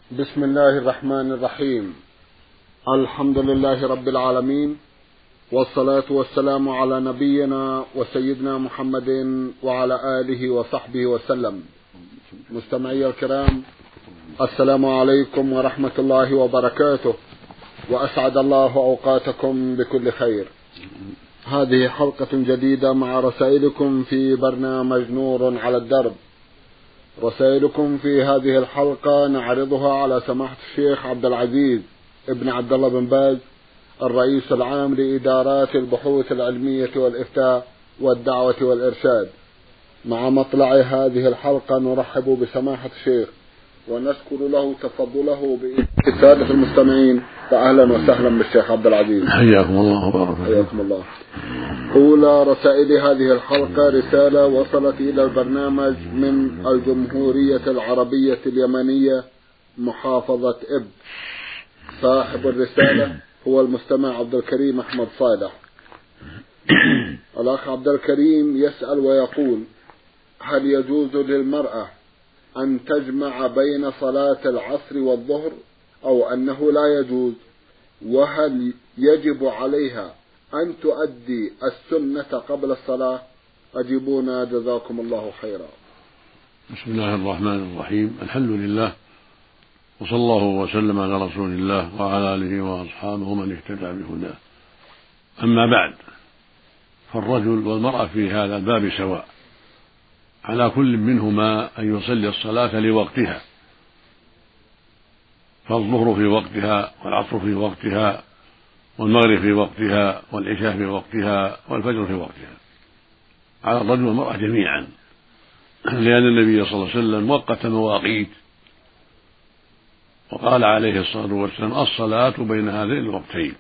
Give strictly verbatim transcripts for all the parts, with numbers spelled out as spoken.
بسم الله الرحمن الرحيم. الحمد لله رب العالمين، والصلاة والسلام على نبينا وسيدنا محمد وعلى آله وصحبه وسلم. مستمعي الكرام، السلام عليكم ورحمة الله وبركاته، وأسعد الله أوقاتكم بكل خير. هذه حلقة جديدة مع رسائلكم في برنامج نور على الدرب. رسائلكم في هذه الحلقة نعرضها على سماحة الشيخ عبد العزيز ابن عبد الله بن باز، الرئيس العام لإدارات البحوث العلمية والإفتاء والدعوة والإرشاد. مع مطلع هذه الحلقة نرحب بسماحة الشيخ ونشكر له تفضله بإسعاد المستمعين، فأهلا وسهلا بالشيخ عبد العزيز. حياكم الله وبارك حياكم الله. أولى رسائل هذه الحلقة رسالة وصلت إلى البرنامج من الجمهورية العربية اليمنية محافظة إب. صاحب الرسالة هو المستمع عبد الكريم أحمد صالح. الأخ عبد الكريم يسأل ويقول: هل يجوز للمرأة أن تجمع بين صلاة العصر والظهر أو أنه لا يجوز؟ وهل يجب عليها أن تؤدي السنة قبل الصلاة؟ أجيبونا جزاكم الله خيرا. بسم الله الرحمن الرحيم. الحمد لله، وصلى الله وسلم على رسول الله وعلى آله وأصحابه من اهتدى بهداه. أما بعد، فالرجل والمرأة في هذا الباب سواء، على كل منهما أن يصلي الصلاة لوقتها، فالظهر في وقتها والعصر في وقتها والمغرب في وقتها والعشاء في وقتها والفجر في وقتها، على الرجل والمرأة جميعا، لأن النبي صلى الله عليه وسلم وقت مواقيت وقال عليه الصلاة والسلام: الصلاة بين هذين الوقتين.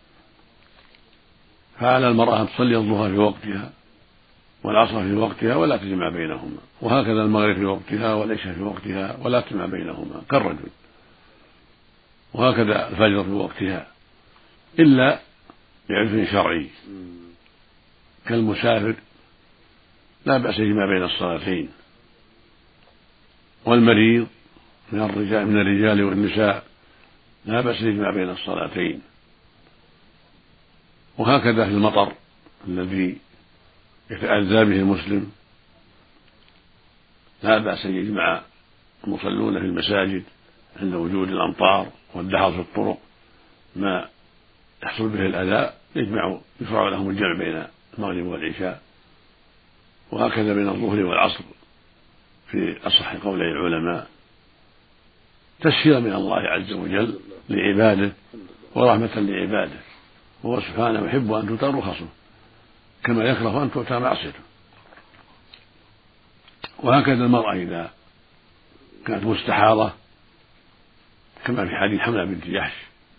فعلى المرأة أن تصلي الظهر في وقتها والعصر في وقتها ولا تجمع بينهما، وهكذا المغرب في وقتها والعشاء في وقتها ولا تجمع بينهما كالرجل، وهكذا الفجر في وقتها، إلا بعذر شرعي كالمسافر لا بأس يجمع بين الصلاتين، والمريض من الرجال من الرجال والنساء لا بأس يجمع بين الصلاتين، وهكذا في المطر الذي يتأذى به المسلم لا بأس أن يجمع المصلون في المساجد عند وجود الأمطار والدحر في الطرق ما يحصل به الأذى، يجمع يشرع لهم الجمع بين المغرب والعشاء، وهكذا بين الظهر والعصر في أصح قولي العلماء، تسهيلا من الله عز وجل لعباده ورحمة لعباده، وهو سبحانه يحب أن تؤتى رخصه كما يكره أن تؤتى معصيته. وهكذا المرأة إذا كانت مستحاضة، كما في حديث حملة بنت جحش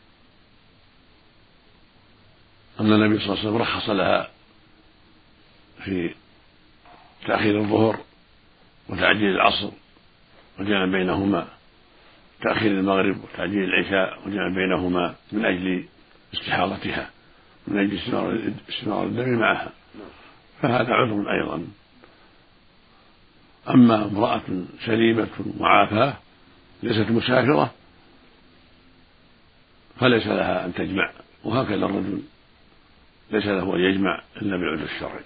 أن النبي صلى الله عليه وسلم رخص لها في تأخير الظهر وتعجيل العصر وجمع بينهما، تأخير المغرب وتعجيل العشاء وجمع بينهما من أجل استحاضتها، من أجل استمرار الدم معها، فهذا عذر أيضا. أما امرأة سليمة معافاة ليست مسافرة فليس لها أن تجمع، وهكذا الرجل ليس له أن يجمع إلا بالعذر الشرعي.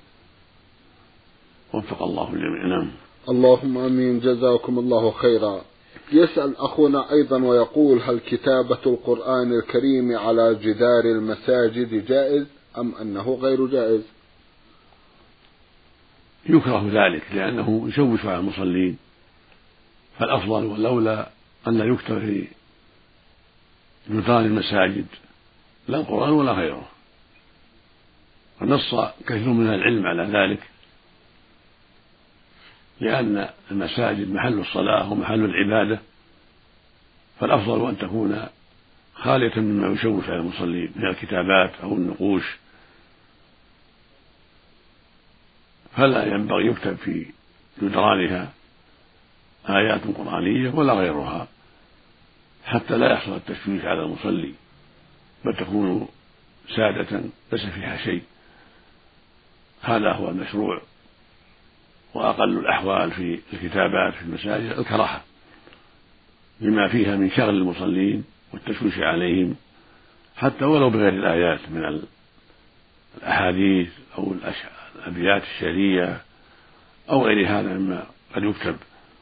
وفق الله الجميع. نعم. اللهم آمين، جزاكم الله خيرا. يسأل أخونا أيضا ويقول: هل كتابة القرآن الكريم على جدار المساجد جائز أم أنه غير جائز؟ يكره ذلك لأنه يشوش على المصلين، فالأفضل والأولى أن لا يكتب في جدران المساجد لا القرآن ولا غيره. ونص كثير من العلم على ذلك، لأن المساجد محل الصلاة ومحل العبادة، فالأفضل أن تكون خالية مما يشوش على المصلين من الكتابات أو النقوش، فلا ينبغي يكتب في جدرانها آيات قرآنية ولا غيرها حتى لا يحصل التشويش على المصلي، بل تكون سادة ليس فيها شيء. هذا هو المشروع، وأقل الأحوال في الكتابات في المساجد الكراهة، لما فيها من شغل المصلين والتشويش عليهم، حتى ولو بغير الآيات من الأحاديث أو الأبيات الشعرية أو غير هذا مما قد يكتب.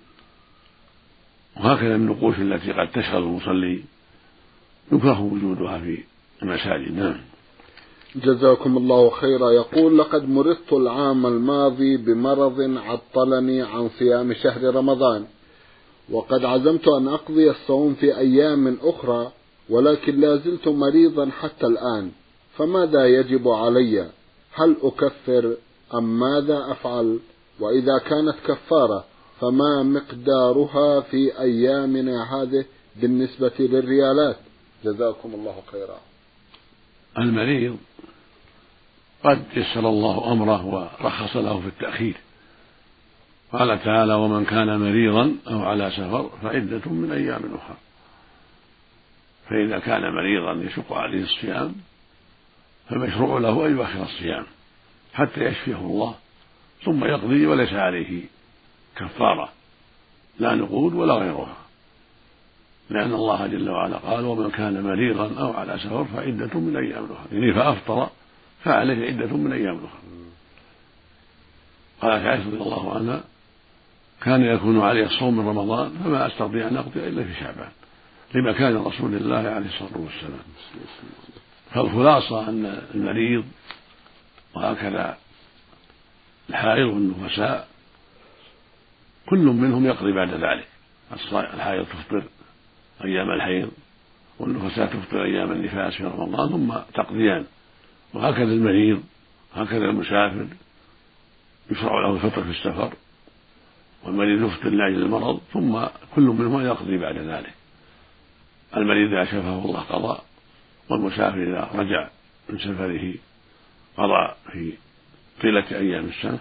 وهكذا النقوش التي قد تشغل المصلي يكره وجودها في المساجد. نعم. جزاكم الله خيرا. يقول: لقد مرضت العام الماضي بمرض عطلني عن صيام شهر رمضان، وقد عزمت أن أقضي الصوم في أيام أخرى، ولكن لا زلت مريضا حتى الآن، فماذا يجب علي؟ هل أكفر أم ماذا أفعل؟ وإذا كانت كفارة فما مقدارها في أيامنا هذه بالنسبة للريالات؟ جزاكم الله خيرا. المريض قد يسر الله أمره ورخص له في التأخير. قال تعالى: ومن كان مريضا أو على سفر فعدة من أيام أخرى. فإذا كان مريضا يشق عليه الصيام فمشروع له أن يؤخر الصيام حتى يشفيه الله ثم يقضي، وليس عليه كفارة لا نقود ولا غيرها، لأن الله جل وعلا قال: ومن كان مريضا أو على سفر فعدة من أيام أخرى، يعني فأفطر فعليه عدة من أيام أخرى. قالت عائشة رضي الله عنها: كان يكون عليه الصوم من رمضان فما أستطيع أن أقضي إلا في شعبان، لما كان رسول الله عليه الصلاة والسلام. فالخلاصة أن المريض وهكذا الحائض والنفساء كل منهم يقضي بعد ذلك. الحائض تفطر أيام الحيض، والنفساء تفطر أيام النفاس في رمضان ثم تقضيان، وهكذا المريض، هكذا المسافر يشرع له الفطر في السفر، والمريض يفطر لأجل المرض ثم كل منهما يقضي بعد ذلك. المريض إذا شفاه الله قضى، والمسافر إذا رجع من سفره قضى في طيلة أيام السنة.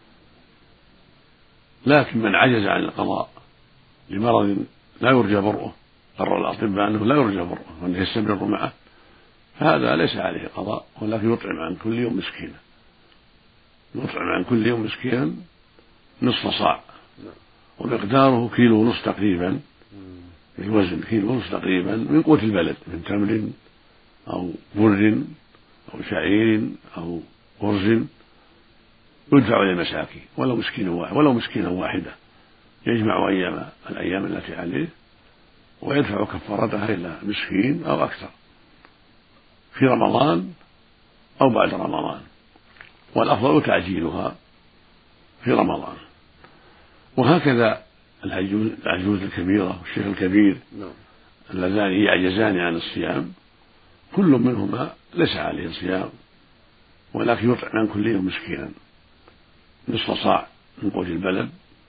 لكن من عجز عن القضاء لمرض لا يرجى برؤه، قرر الأطباء أنه لا يرجى برؤه وأنه يستمر معه، فهذا ليس عليه قضاء، ولكن يطعم عن كل يوم مسكينا، يطعم عن كل يوم مسكينا نصف صاع، ومقداره كيلو ونصف تقريبا، بالوزن كيلو ونصف تقريبا من قوت البلد، من تمر أو بر أو شعير أو أرز، يدفع للمساكين ولو مسكين واحد ولو مسكينا واحدة، يجمع أيام الأيام التي عليه ويدفع كفارتها إلى مسكين أو أكثر في رمضان أو بعد رمضان، والأفضل تعجيلها في رمضان. وهكذا العجوز الكبيرة والشيخ الكبير اللذان يعجزان عن الصيام كل منهما ليس عليه صيام، ولكن يطعم عن كل يوم مسكينا نصف صاع من قوت البلد،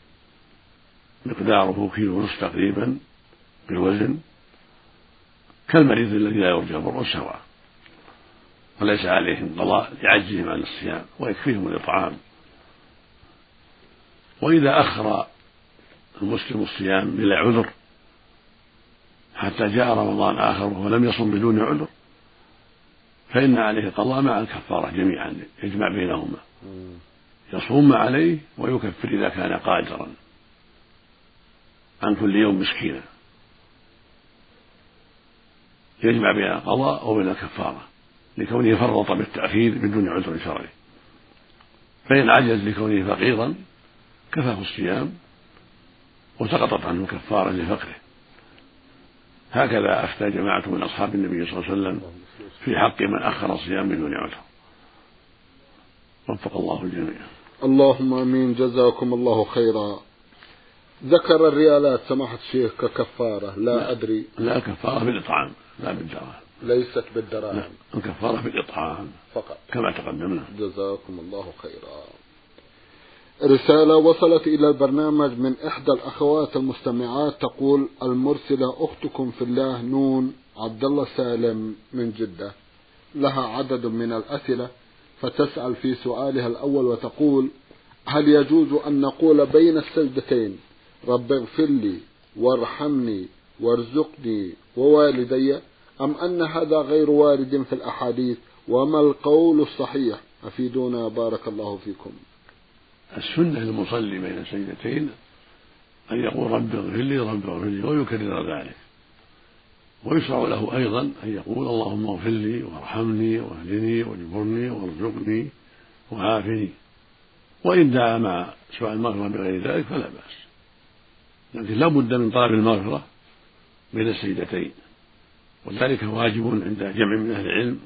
مقداره كيلو ونصف تقريبا بالوزن، كالمريض الذي لا يرجى برؤه سواء، وليس عليهم قضاء لعجزهم عن الصيام ويكفيهم الإطعام. وإذا أخر المسلم الصيام بلا عذر حتى جاء رمضان آخر ولم يصم بدون عذر فإن عليه قضاء مع الكفارة جميعا، يجمع بينهما، يصوم ما عليه ويكفر إذا كان قادرا عن كل يوم مسكينا، يجمع بين القضاء وبين الكفارة لكونه فرط بالتأخير بدون عذر شرعي. فإن عجز لكونه فقيرا كفاه الصيام وسقطت عنه كفارة لفقره. هكذا أفتى جماعة من أصحاب النبي صلى الله عليه وسلم في حق من أخر الصيام بدون عذر. وفق الله الجميع. اللهم آمين. جزاكم الله خيرا. ذكر الريالات سماحة الشيخ ككفارة، لا, لا أدري. لا، كفارة بالإطعام لا بالدراهم. ليست بالدراهم. لا، الكفارة بالإطعام فقط كما تقدمنا. جزاكم الله خيرا. رسالة وصلت إلى البرنامج من إحدى الأخوات المستمعات تقول: المرسلة أختكم في الله نون عبد الله سالم من جدة، لها عدد من الأسئلة، فتسأل في سؤالها الأول وتقول: هل يجوز أن نقول بين السجدتين رب اغفر لي وارحمني وارزقني ووالدي، أم أن هذا غير وارد في الأحاديث؟ وما القول الصحيح؟ أفيدونا بارك الله فيكم. السنة للمصلي بين السجدتين أن يقول رب اغفر لي رب اغفر لي ويكرر ذلك. ويشرع له أيضا أن يقول اللهم اغفر لي وارحمني واهدني واجبرني وارزقني وعافني، وإن دعا مع سؤال المغفرة بغير ذلك فلا بأس، لكن لا بد من طلب المغفرة بين السجدتين، وذلك واجب عند جمع من أهل العلم،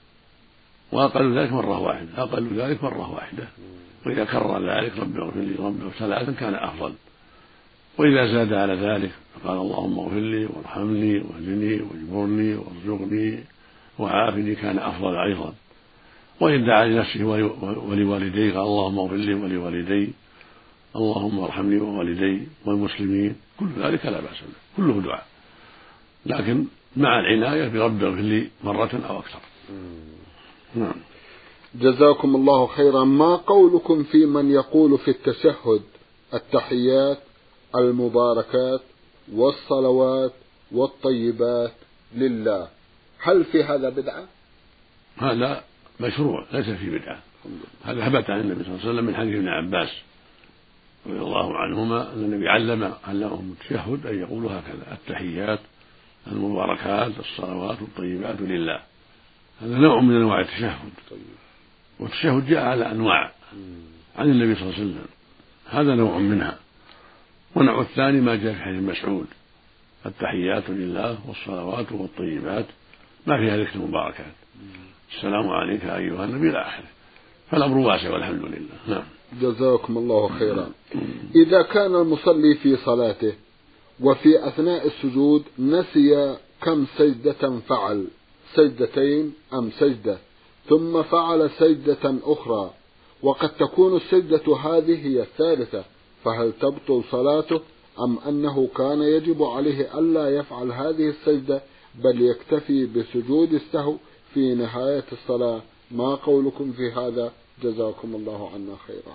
وأقل ذلك مرة واحدة أقل ذلك مرة واحدة وإذا كرر ذلك رب اغفر لي رب اغفر ثلاثا كان أفضل. وإذا زاد على ذلك فقال اللهم اغفر لي وارحمني واهدني واجبرني وارزقني وعافني كان أفضل أيضا. وإن دعا لنفسه ولوالديه قال اللهم اغفر لي ولوالدي اللهم ارحمني ووالدي والمسلمين، كل ذلك لا بأس به، كله دعاء، لكن مع العناية برب اغفر لي مرة أو أكثر. نعم. جزاكم الله خيرا. ما قولكم في من يقول في التشهد التحيات المباركات والصلوات والطيبات لله، هل في هذا بدعة؟ هذا مشروع ليس فيه بدعة، هذا ثبت عن النبي صلى الله عليه وسلم من حديث ابن عباس رضي الله عنهما أن النبي علم علمهم التشهد أن يقولوا هكذا: التحيات المباركات الصلوات الطيبات لله. هذا نوع من أنواع التشهد، والتشهد جاء على أنواع عن النبي صلى الله عليه وسلم، هذا نوع منها. والنوع الثاني ما جاء في حديث مسعود: التحيات لله والصلوات والطيبات ما فيها ذكر المباركات، السلام عليك أيها النبي إلى آخره. فالأمر واسع والحمد لله. نعم. جزاكم الله خيرا. إذا كان المصلي في صلاته وفي أثناء السجود نسي كم سجدة فعل، سجدتين أم سجدة، ثم فعل سجدة أخرى وقد تكون السجدة هذه هي الثالثة، فهل تبطل صلاته أم أنه كان يجب عليه ألا يفعل هذه السجدة بل يكتفي بسجود السهو في نهاية الصلاة؟ ما قولكم في هذا؟ جزاكم الله عنا خيرا.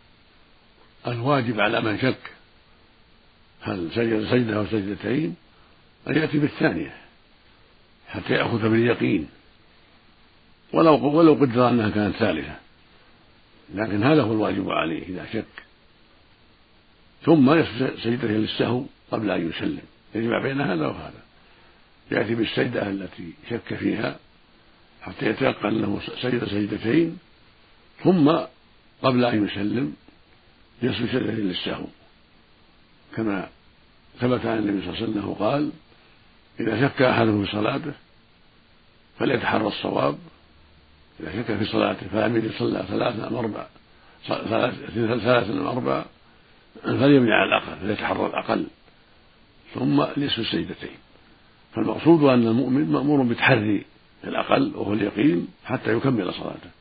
الواجب على من شك هل سجد سجدة أو سجدتين أن يأتي بالثانية حتى يأخذ باليقين، ولو ولو قدر أنها كانت ثالثة، لكن هذا هو الواجب عليه إذا شك. ثم يسجد سجدة للسهو قبل أن يسلم، يجمع بين هذا وهذا، يأتي بالسجدة التي شك فيها حتى يتيقن أنه سجد سجدتين، ثم قبل أن يسلم يسجد سجدة للسهو، كما ثبت عن النبي صلى الله عليه وسلم قال: إذا شك أحدكم في صلاته فليتحرى الصواب، إذا شك في صلاته فلم يدري صلى ثلاثا أم أربع ثلاثا أم أربع فليبني على الأقل، فليتحرى الأقل ثم ليسجد سجدتين. فالمقصود أن المؤمن مأمور بتحري الأقل وهو اليقين حتى يكمل صلاته.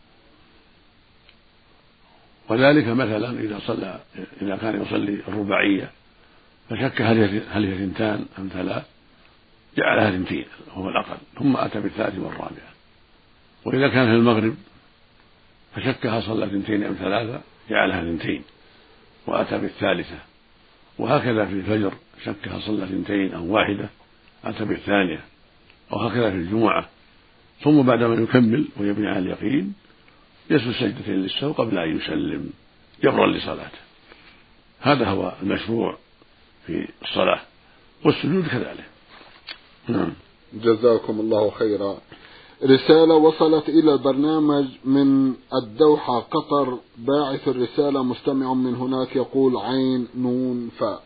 وذلك مثلا إذا صلى إذا كان يصلي الرباعية فشك هل هي ثنتان أم ثلاث جعلها ثنتين وهو الأقل، ثم أتى بالثالث والرابعة. وإذا كان في المغرب فشكها صلى ثنتين أم ثلاثة جعلها ثنتين وأتى بالثالثة. وهكذا في الفجر شكها صلى ثنتين أو واحدة أتى بالثانية. وهكذا في الجمعة. ثم بعدما يكمل ويبني على اليقين يسجد سجدتين للسهو قبل أن يسلم جبرا لصلاته. هذا هو المشروع في الصلاة، والسجود كذلك. نعم. جزاكم الله خيرا. رسالة وصلت إلى البرنامج من الدوحة قطر، باعث الرسالة مستمع من هناك يقول عين نون فاء،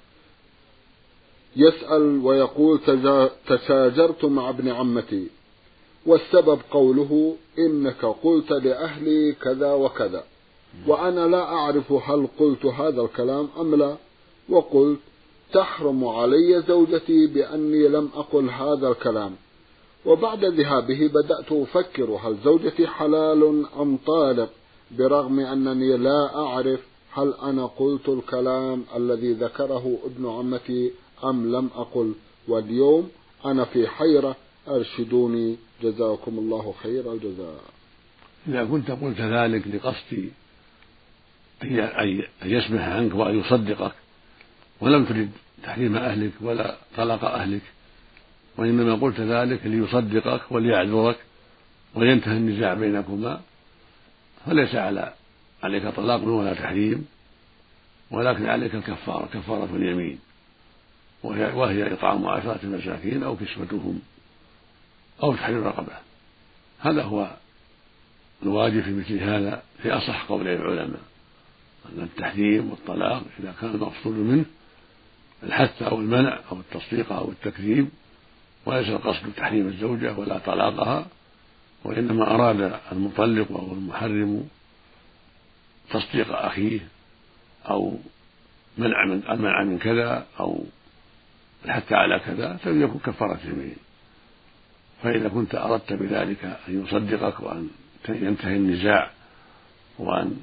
يسأل ويقول: تشاجرت مع ابن عمتي والسبب قوله إنك قلت لأهلي كذا وكذا، وأنا لا أعرف هل قلت هذا الكلام أم لا، وقلت تحرم علي زوجتي بأني لم أقل هذا الكلام. وبعد ذهابه بدأت أفكر هل زوجتي حلال أم طالق، برغم أنني لا أعرف هل أنا قلت الكلام الذي ذكره ابن عمتي أم لم أقل، واليوم أنا في حيرة، أرشدوني جزاكم الله خير الجزاء. إذا كنت قلت ذلك لقصد أن يسمح عنك وأن يصدقك ولم ترد تحريم أهلك ولا طلاق أهلك، وإنما قلت ذلك ليصدقك وليعذرك وينتهي النزاع بينكما، فليس على عليك طلاق ولا تحريم، ولكن عليك الكفارة كفارة اليمين، وهي, وهي إطعام عشرة مساكين أو كسوتهم أو تحرير رقبة. هذا هو الواجب في مثل هذا في أصح قولي العلماء، أن التحريم والطلاق إذا كان المقصود منه الحث أو المنع أو التصديق أو التكذيب، وليس القصد تحريم الزوجة ولا طلاقها، وإنما أراد المطلق أو المحرم تصديق أخيه أو منع من المنع من كذا أو الحث على كذا، فليكن كفارة يمين. فإذا كنت أردت بذلك أن يصدقك وأن ينتهي النزاع وأن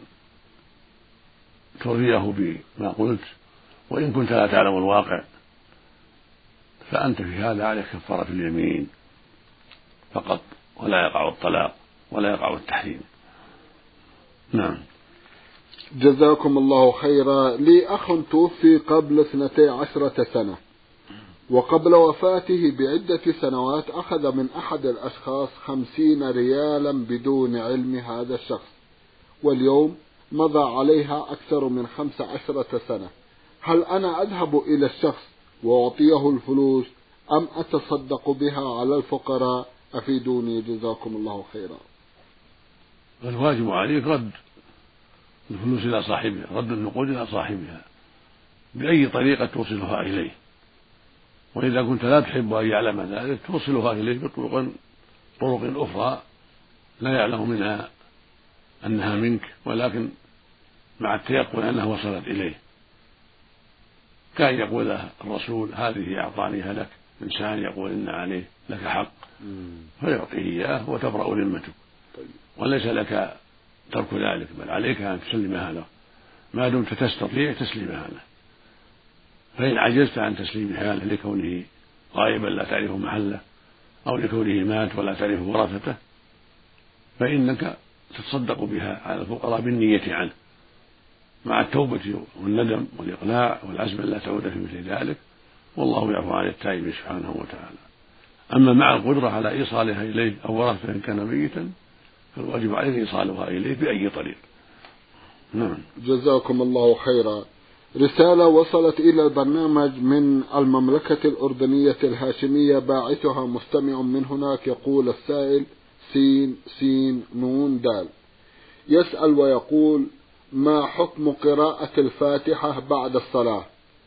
ترضيه بما قلت، وإن كنت لا تعلم الواقع، فأنت في هذا عليك كفارة اليمين فقط، ولا يقع الطلاق ولا يقع التحريم. نعم. جزاكم الله خيرا. لي أخ توفي قبل اثنتي عشرة سنة، وقبل وفاته بعدة سنوات أخذ من أحد الأشخاص خمسين ريالا بدون علم هذا الشخص، واليوم مضى عليها أكثر من خمس عشرة سنة. هل أنا أذهب إلى الشخص وأعطيه الفلوس أم أتصدق بها على الفقراء؟ أفيدوني جزاكم الله خيرا. الواجب عليك رد الفلوس إلى صاحبها، رد النقود إلى صاحبها بأي طريقة توصلها إليه، وإذا كنت لا تحب أن يعلم ذلك توصلها إليه بطرق طرق أخرى لا يعلم منها أنها منك، ولكن مع التيقن أنها وصلت إليه، كان يقول له الرسول هذه أعطانيها لك، إنسان يقول إن عليه لك حق فيعطيه إياه وتبرأ ذمتك، وليس لك ترك ذلك، بل عليك أن تسلمها له ما دمت تستطيع تسليمها له. فإن عجزت عن تسليمها له لكونه غائبا لا تعرف محله أو لكونه مات ولا تعرف ورثته، فإنك تتصدق بها على الفقراء بالنية عنه مع التوبة والندم والإقلاع والعزم لا تعود في مثل ذلك، والله يعفو عن التائب سبحانه وتعالى. أما مع القدرة على إيصالها إليه أو ورثته إن كان ميتا فالواجب عليه إيصالها إليه بأي طريق. نعم. جزاكم الله خيرا. رسالة وصلت إلى البرنامج من المملكة الأردنية الهاشمية، باعثها مستمع من هناك، يقول السائل سين سين نون دال، يسأل ويقول: ما حكم قراءة الفاتحة بعد الصلاة؟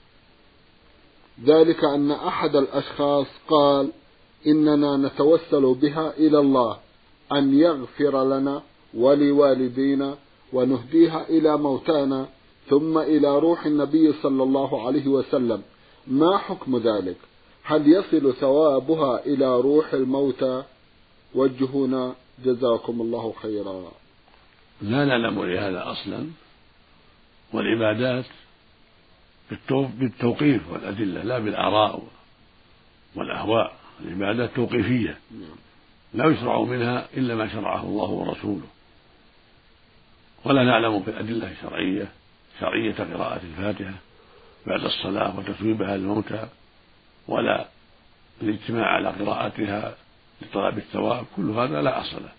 ذلك أن أحد الأشخاص قال إننا نتوسل بها إلى الله أن يغفر لنا ولوالدينا ونهديها إلى موتانا ثم إلى روح النبي صلى الله عليه وسلم، ما حكم ذلك؟ هل يصل ثوابها إلى روح الموتى؟ وجهونا جزاكم الله خيرا. لا نعلم لهذا أصلا، والعبادات بالتوقيف والأدلة لا بالآراء والأهواء، العبادات توقيفية لا يشرع منها إلا ما شرعه الله ورسوله، ولا نعلم في الأدلة الشرعية شرعية قراءة الفاتحة بعد الصلاة وتثويبها للموتى، ولا الاجتماع على قراءتها لطلب الثواب، كل هذا لا أصل له.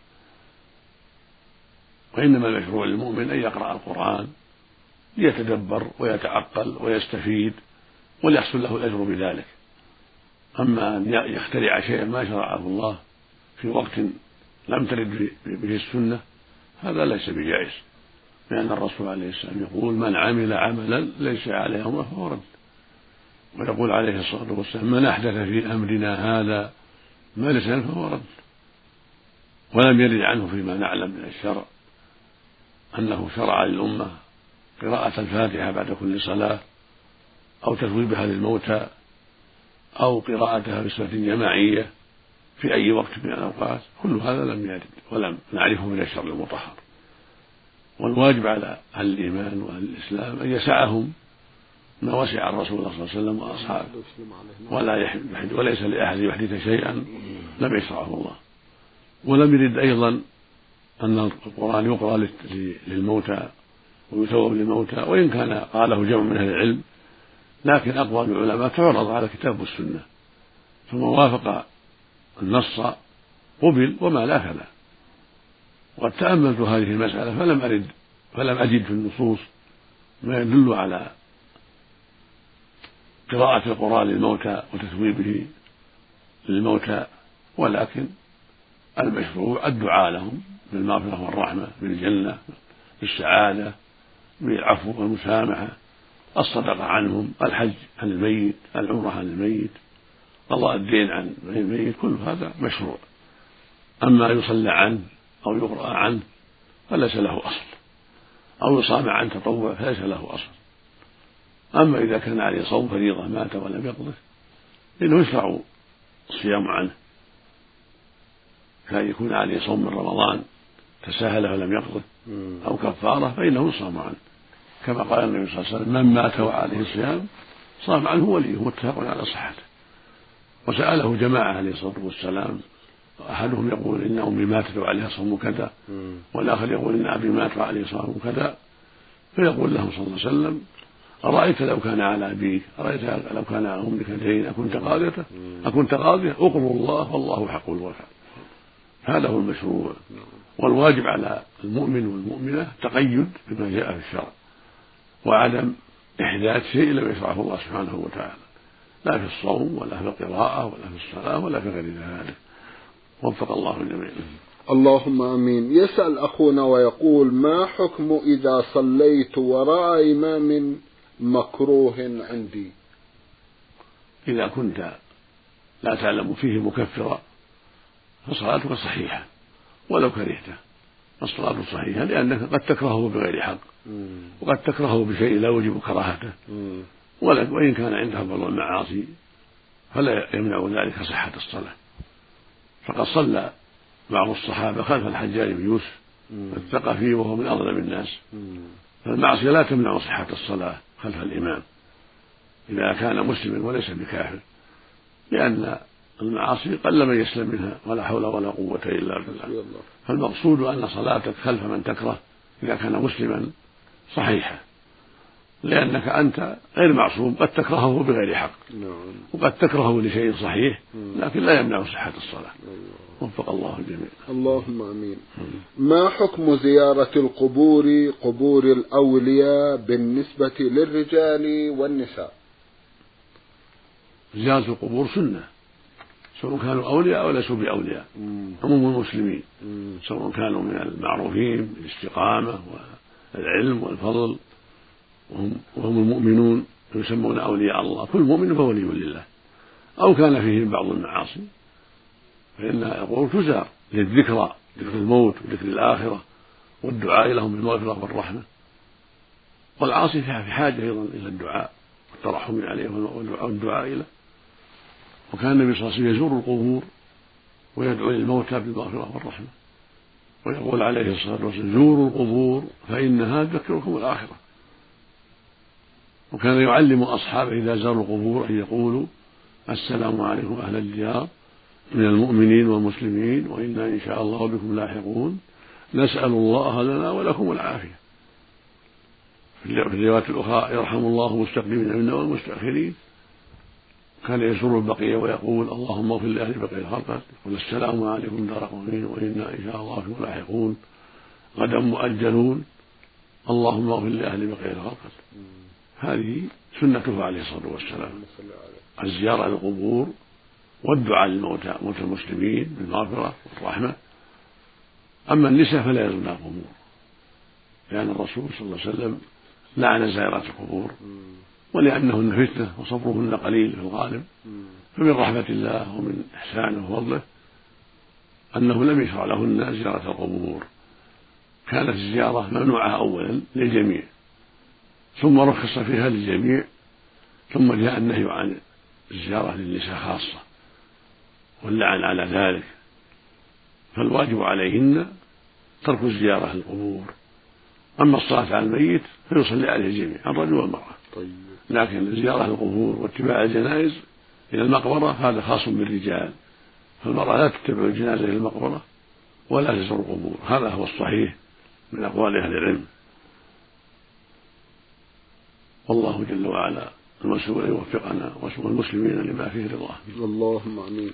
وإنما المشروع للمؤمن أن يقرأ القرآن ليتدبر ويتعقل ويستفيد وليحصل له الأجر بذلك. أما أن يخترع شيئا ما شرعه الله في وقت لم ترد به السنة هذا ليس بجائز، لأن الرسول عليه السلام يقول: من عمل عملا ليس عليه أمره فهو رد. ويقول عليه الصلاة والسلام: من أحدث في أمرنا هذا ما ليس منه فهو رد. ولم يرد عنه فيما نعلم من الشرع أنه شرع للأمة قراءة الفاتحة بعد كل صلاة أو تثويبها للموتى أو قراءتها بصفة جماعية في أي وقت من الأوقات، كل هذا لم يرد ولم نعرفه من الشرع المطهر. والواجب على أهل الإيمان وأهل الإسلام أن يسعهم ما وسع الرسول صلى الله عليه وسلم وأصحابه، ولا يحد وليس لأحد يحدث شيئا لم يشرعه الله. ولم يرد أيضا أن القرآن يقرأ للموتى ويثوب للموتى، وإن كان قاله جمع من أهل العلم، لكن أقوال العلماء تعرض على الكتاب والسنة، فما وافق النص قبل وما لا فلا. وقد تأملت هذه المسألة فلم أرد فلم أجد في النصوص ما يدل على قراءة القرآن للموتى وتثويبه للموتى، ولكن المشروع الدعاء لهم بالمغفرة والرحمة، بالجنة، بالسعادة، بالعفو والمسامحة، الصدقة عنهم، الحج عن الميت، العمرة عن الميت، قضاء الدين عن الميت، كل هذا مشروع. أما يصلى عنه أو يقرأ عنه فليس له أصل، أو يصام عن تطوع فليس له أصل. أما إذا كان عليه صوم فريضة مات ولم يقضه فإنه يشرع الصيام عنه، كان يكون عليه صوم من رمضان تساهل ولم يقضه أو كفارة فإنه يصام عنه، كما قال النبي صلى الله عليه وسلم: من مات وعليه صيام صام عنه وليه، متفق على صحته. وسأله جماعة عليه الصلاة والسلام، أحدهم يقول إن أمي ماتت وعليها صوم كذا، والآخر يقول إن أبي مات وعليه صوم كذا، فيقول لهم صلى الله عليه وسلم: أرأيت لو كان على أبيك، أرأيت لو كان على أمك دين أكنت قاضيته أكنت قاضيه أقروا الله والله حق الوفاء. هذا هو المشروع. والواجب على المؤمن والمؤمنة تقيد بما جاء في الشرع، وعدم إحداث شيء لم يشرعه الله سبحانه وتعالى، لا في الصوم ولا في القراءة ولا في الصلاة ولا في غير ذلك. وفق الله الجميع. اللهم آمين. يسأل أخونا ويقول: ما حكم إذا صليت وراء إمام مكروه عندي؟ إذا كنت لا تعلم فيه مكفرا فصلاتك صحيحة ولو كرهته، الصلاة صحيحة، لأنك قد تكرهه بغير حق، وقد تكرهه بشيء لا يوجب كراهته، وإن كان عندها بعض المعاصي فلا يمنع ذلك صحة الصلاة. فقد صلى بعض الصحابة خلف الحجاج بن يوسف الثقفي وهو من أظلم الناس، فالمعصية لا تمنع صحة الصلاة خلف الإمام إذا كان مسلما وليس بكافر، لأن المعاصي قل من يسلم منها، ولا حول ولا قوة إلا بالله. فالمقصود أن صلاتك خلف من تكره إذا كان مسلما صحيحة، لأنك أنت غير معصوم، قد تكرهه بغير حق، وقد تكرهه لشيء صحيح، لكن لا يمنع صحة الصلاة. وفق الله الجميع. اللهم آمين. ما حكم زيارة القبور، قبور الأولياء، بالنسبة للرجال والنساء؟ زيارة القبور سنة، سواء كانوا أولياء أو ليسوا بأولياء، عموم المسلمين، سواء كانوا من المعروفين بالاستقامة والعلم والفضل وهم, وهم المؤمنون يسمون أولياء الله، كل مؤمن فولي لله، أو كان فيهم بعض المعاصي، فإن القبور تزار للذكرى، ذكر الموت وذكر الآخرة والدعاء لهم بالمغفرة والرحمة. والعاصي في حاجة أيضا إلى الدعاء والترحم عليه والدعاء له. وكان النبي صلى الله عليه وسلم يزور القبور ويدعو للموتى بالمغفرة والرحمة، ويقول عليه الصلاة والسلام: زوروا القبور فإنها تذكركم الآخرة. وكان يعلم أصحابه إذا زاروا القبور أن يقولوا: السلام عليكم أهل الديار من المؤمنين والمسلمين، وإنا إن شاء الله بكم لاحقون، نسأل الله لنا ولكم العافية. في الروايات الأخرى: يرحم الله المستقدمين منا والمستأخرين. كان يزور البقية ويقول: اللهم اغفر لأهل بقية الغرقد، يقول: السلام عليكم دار قومين، وإنا إن شاء الله بكم لاحقون، غدا مؤجلون، اللهم اغفر لأهل بقية الغرقد. هذه سنته عليه الصلاة والسلام، الزيارة للقبور والدعاء للموتى، موتى المسلمين بالمغفرة والرحمة. أما النساء فلا يزورن القبور، لأن الرسول صلى الله عليه وسلم لعن زائرات القبور، ولأنهن فتنة وصبرهن قليل في الغالب. فمن رحمة الله ومن إحسانه وفضله أنه لم يشرع لهن زيارة القبور. كانت الزيارة ممنوعة أولا للجميع، ثم رخص فيها للجميع، ثم جاء النهي عن الزيارة للنساء خاصة واللعن على ذلك. فالواجب عليهن ترك الزيارة للقبور. أما الصلاة على الميت فيصلي عليه الجميع، الرجل والمرأة. لكن الزيارة للقبور واتباع الجنائز إلى المقبرة هذا خاص بالرجال، فالمرأة لا تتبع الجنازة إلى المقبرة ولا تزور القبور. هذا هو الصحيح من أقوال أهل العلم، والله جل وعلا المسؤول أن يوفقنا ويوفق المسلمين لما فيه رضاه. اللهم آمين.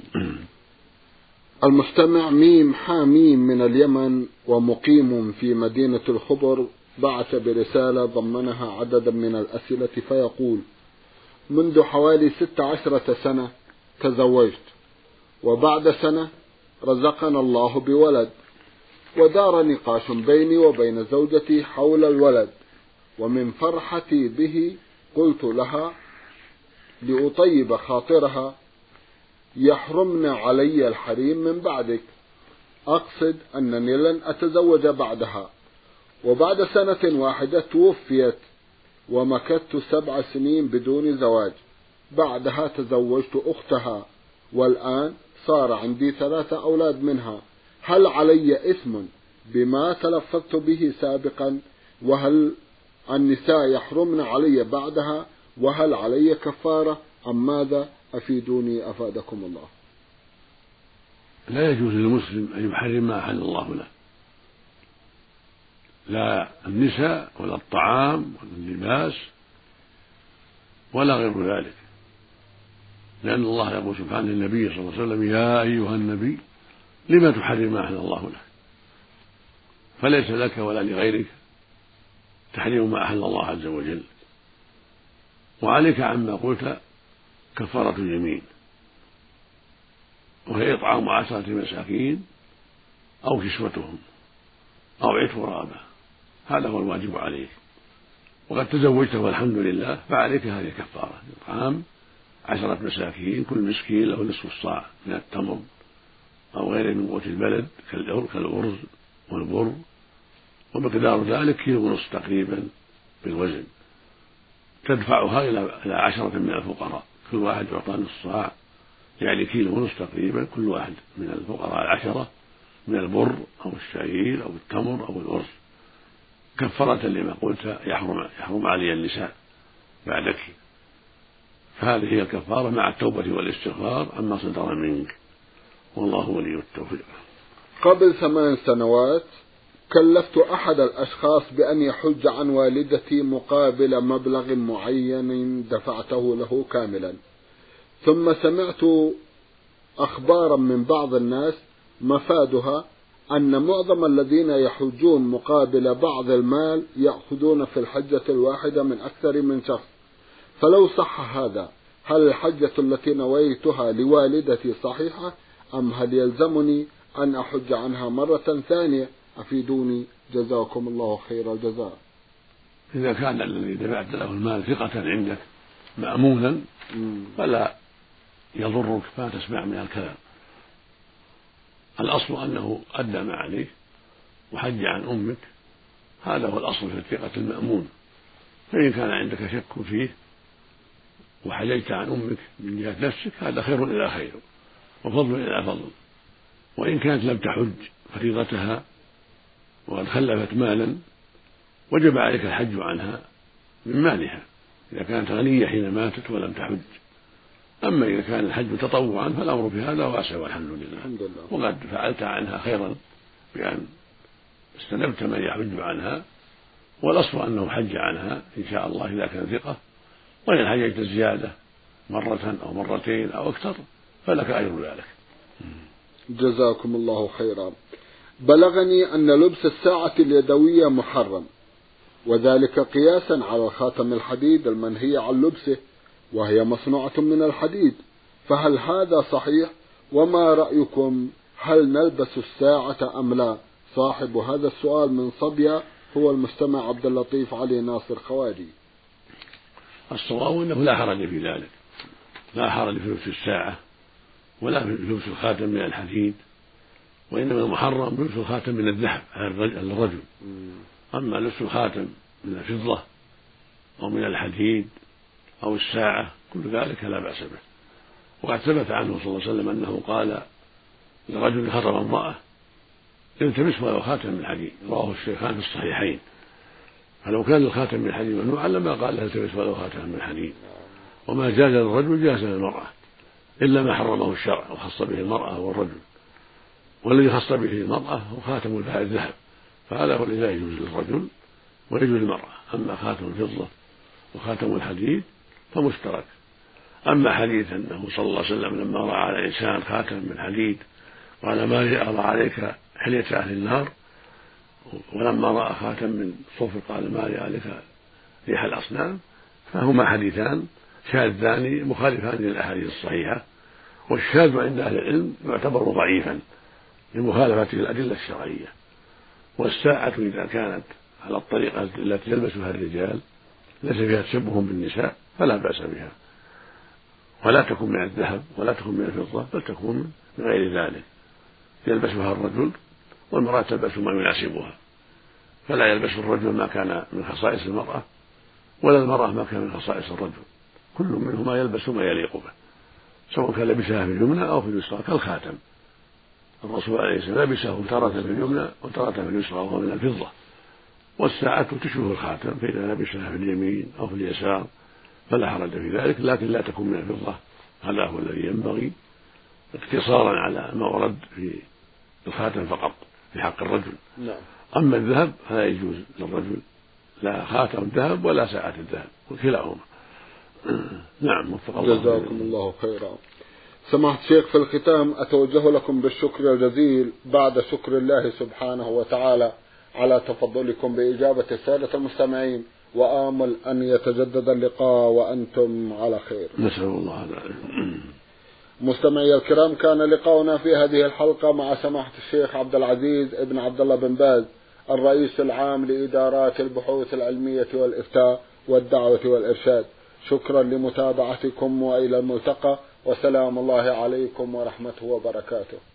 المستمع ميم حاميم من اليمن ومقيم في مدينة الخبر بعث برسالة ضمنها عددا من الأسئلة فيقول: منذ حوالي ست عشرة سنة تزوجت، وبعد سنة رزقنا الله بولد، ودار نقاش بيني وبين زوجتي حول الولد، ومن فرحتي به قلت لها لأطيب خاطرها: يحرمن علي الحريم من بعدك، أقصد أنني لن أتزوج بعدها. وبعد سنة واحدة توفيت، ومكثت سبع سنين بدون زواج. بعدها تزوجت أختها، والآن صار عندي ثلاثة أولاد منها. هل علي إثم بما تلفظت به سابقا؟ وهل النساء يحرمن علي بعدها؟ وهل علي كفارة أم ماذا؟ أفيدوني أفادكم الله. لا يجوز للمسلم أن يحرم ما أحل الله له، لا النساء ولا الطعام ولا اللباس ولا غير ذلك، لأن الله يقول سبحانه للنبي صلى الله عليه وسلم: يا أيها النبي لما تحرم ما أحل الله لك. فليس لك ولا لغيرك تحريم ما أحل الله عز وجل. وعليك عما قلت كفارة اليمين، وهي إطعام عشرة مساكين أو كسوتهم أو عتق رقبة، هذا هو الواجب عليك. وقد تزوجت والحمد لله، فعليك هذه الكفارة: إطعام عشرة مساكين، كل مسكين له نصف الصاع من التمر أو غيره من قوت البلد كالأرز والبر، ومقدار ذلك كيلو ونصف تقريبا بالوزن، تدفعها إلى عشرة من الفقراء، كل واحد يعطى نصف صاع، يعني كيلو ونصف تقريبا كل واحد من الفقراء العشرة من البر أو الشعير أو التمر أو الأرز، كفارة لما قلت يحرم يحرم علي النساء بعدك. فهذه هي الكفارة مع التوبة والاستغفار عما صدر منك، والله ولي التوفيق. قبل ثمان سنوات كلفت أحد الأشخاص بأن يحج عن والدتي مقابل مبلغ معين دفعته له كاملا، ثم سمعت أخبارا من بعض الناس مفادها أن معظم الذين يحجون مقابل بعض المال يأخذون في الحجة الواحدة من أكثر من شخص، فلو صح هذا هل الحجة التي نويتها لوالدتي صحيحة أم هل يلزمني أن أحج عنها مرة ثانية؟ أفيدوني جزاكم الله خير الجزاء. إذا كان الذي دفعت له المال ثقة عندك مأمونا فلا يضرك ما تسمع من الكلام. الأصل أنه أدى ما عليه وحج عن أمك، هذا هو الأصل في الثقة المأمون. فإن كان عندك شك فيه وحججت عن أمك من جهة نفسك هذا خير إلى خير وفضل إلى فضل. وإن كانت لم تحج فريضتها وقد خلفت مالا وجب عليك الحج عنها من مالها إذا كانت غنية حين ماتت ولم تحج. أما إذا كان الحج تطوعا فالأمر في هذا واسع والحمد لله، وقد فعلت عنها خيرا بأن استلمت من يحج عنها، والأصل أنه حج عنها إن شاء الله إذا كان ثقة. وإن حججت زيادة مرة أو مرتين أو أكثر فلك أجر ذلك. جزاكم الله خيرا. بلغني أن لبس الساعة اليدوية محرم، وذلك قياسا على خاتم الحديد المنهي عن لبسه، وهي مصنوعة من الحديد، فهل هذا صحيح؟ وما رأيكم، هل نلبس الساعة أم لا؟ صاحب هذا السؤال من صبيا هو المستمع عبد اللطيف علي ناصر خواري. الصواب أنه لا حرج في ذلك، لا حرج في لبس الساعة ولا في لبس الخاتم من الحديد، وإنما المحرم لبس الخاتم من الذهب على الرجل. أما لبس الخاتم من الفضة أو من الحديد أو الساعة كل ذلك لا بأس به. وقد ثبت عنه صلى الله عليه وسلم أنه قال لرجل خطب امرأة: التمس ولو خاتم من حديد، رواه الشيخان في الصحيحين. فلو كان الخاتم من الحديد ممنوعا لما قال له التمس ولو خاتم من حديد. وما جاز للرجل جاز للمرأة إلا ما حرمه الشرع وخص به المرأة والرجل، والذي خص به المرأة هو خاتم الذهب، فهذا هو الذي لا يجوز للرجل ويجوز للمرأة. أما خاتم الفضة وخاتم الحديد فمشترك. أما حديث أنه صلى الله عليه وسلم لما رأى على الإنسان خاتم من حديد قال: ما لي أرى عليك حلية أهل النار، ولما رأى خاتم من صفر قال ما لي عليك ريح الأصنام. فهما حديثان شاذان مخالفان للأحاديث الصحيحة، والشاذ عند أهل العلم يعتبر ضعيفا لمخالفته الأدلة الشرعية. والساعة إذا كانت على الطريقة التي يلبسها الرجال ليس فيها تشبه بالنساء فلا بأس بها، ولا تكون من الذهب ولا تكون من الفضة، بل تكون من غير ذلك يلبسها الرجل، والمرأة تلبس ما يناسبها، فلا يلبس الرجل ما كان من خصائص المرأة ولا المرأة ما كان من خصائص الرجل، كل منهما يلبس ما يليق به، سواء كان لبسها في اليمنى أو في اليسرى كالخاتم. الرسول عليه السلام لبسه تارة في اليمنى وتارة في اليسرى وهو من الفضة. والساعة تشبه الخاتم، فإذا لبسها في اليمين أو في اليسار فلا حرج في ذلك، لكن لا تكون من الفضة، هذا هو الذي ينبغي اقتصارا على ما ورد في الخاتم فقط في حق الرجل. نعم. أما الذهب فلا يجوز للرجل لا خاتم الذهب ولا ساعة الذهب، وكلاهما. نعم. وفق الله. جزاكم الله خيرا. سماحة الشيخ، في الختام أتوجه لكم بالشكر الجزيل بعد شكر الله سبحانه وتعالى على تفضلكم بإجابة السادة المستمعين، وآمل أن يتجدد اللقاء وأنتم على خير. نسأل الله ذلك. مستمعي الكرام، كان لقاؤنا في هذه الحلقة مع سماحة الشيخ عبد العزيز ابن عبد الله بن باز، الرئيس العام لإدارات البحوث العلمية والإفتاء والدعوة والإرشاد. شكرا لمتابعتكم، وإلى الملتقى، وسلام الله عليكم ورحمته وبركاته.